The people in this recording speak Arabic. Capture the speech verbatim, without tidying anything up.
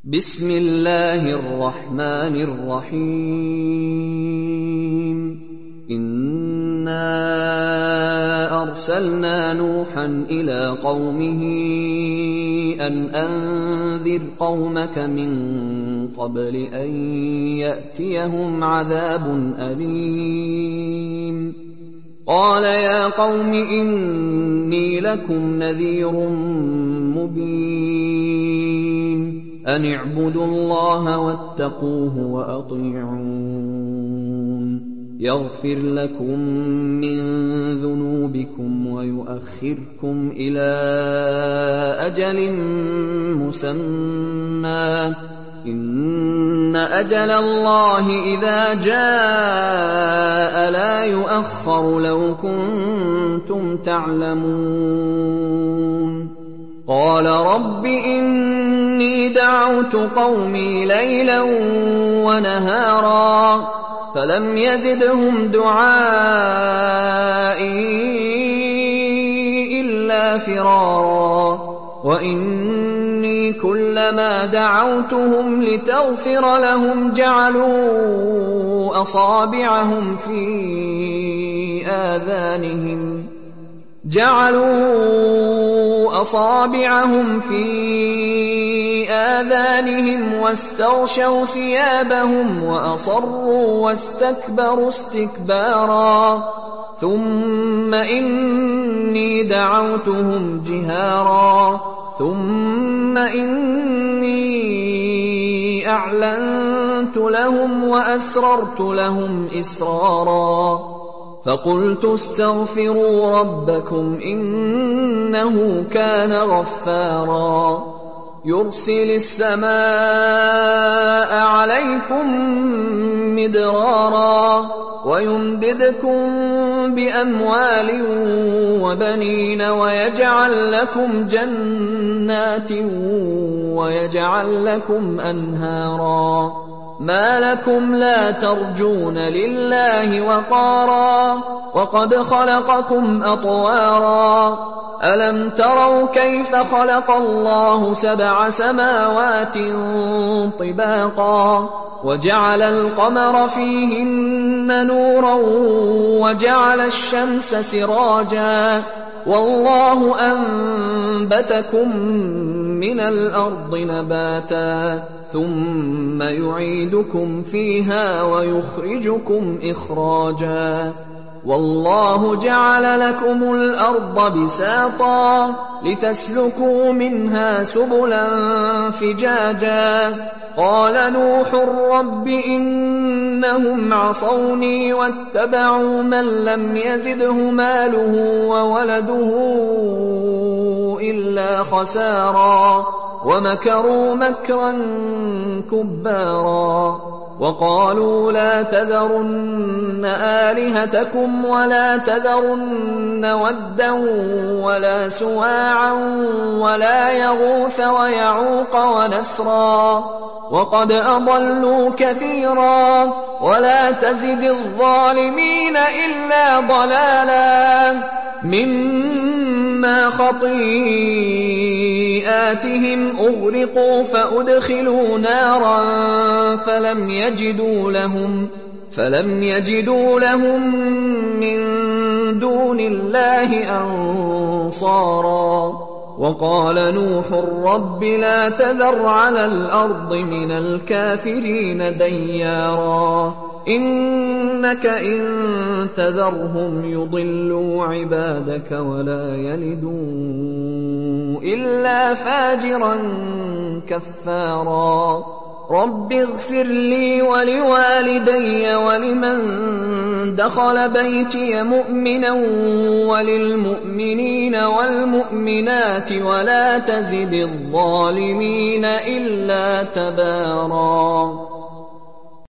بسم الله الرحمن الرحيم إنا أرسلنا نوحا إلى قومه أن أنذر قومك من قبل أن يأتيهم عذاب أليم قال يا قوم إني لكم نذير مبين أن اعبدوا الله واتقوه وأطيعون يغفر لكم من ذنوبكم ويؤخركم إلى أجل مسمى إن أجل الله إذا جاء لا يؤخر لو كنتم تعلمون قال رب إني دعوت قومي ليلا ونهارا فلم يزدهم دعائي إلا فرارا وإني كلما دعوتهم لتغفر لهم جعلوا أصابعهم في آذانهم جعلوا أصابعهم في آذانهم واستغشوا ثيابهم وأصروا واستكبروا استكبارا ثم إني دعوتهم جهارا ثم إني أعلنت لهم وأسررت لهم إسرارا فقلت استغفروا ربكم إنه كان غفارا يرسل السماء عليكم مدرارا ويمددكم بأموال وبنين ويجعل لكم جنات ويجعل لكم أنهارا ما لكم لا ترجون لله وقارا وقد خلقكم أطوارا ألم تروا كيف خلق الله سبع سماوات طباقا وجعل القمر فيهن نورا وجعل الشمس سراجا والله أنبتكم من الأرض نباتا ثم يعيدكم فيها ويخرجكم إخراجا والله جعل لكم الأرض بساطا لتسلكوا منها سبلا فجاجا قال نوح رب إنهم عصوني واتبعوا من لم يزده ماله وولده إلا خسارا ومكروا مكرا كبارا وقالوا لا تذرن آلهتكم ولا تذرن ودا ولا سواعا ولا يغوث ويعوق ونسرا وقد أضلوا كثيرا ولا تزد الظالمين إلا ضلالا مما خطيئاتهم أغرقوا فأدخلوا نارا فلم يجدوا لهم فلم يجدوا لهم من دون الله أنصارا وقال نوح رب لا تذر على الأرض من الكافرين ديارا إنك إن تذرهم يضلوا عبادك ولا يلدوا إلا فاجرا كفارا رب اغفر لي ولوالدي ولمن دخل بيتي مؤمنا وللمؤمنين والمؤمنات ولا تزد الظالمين إلا تبارا.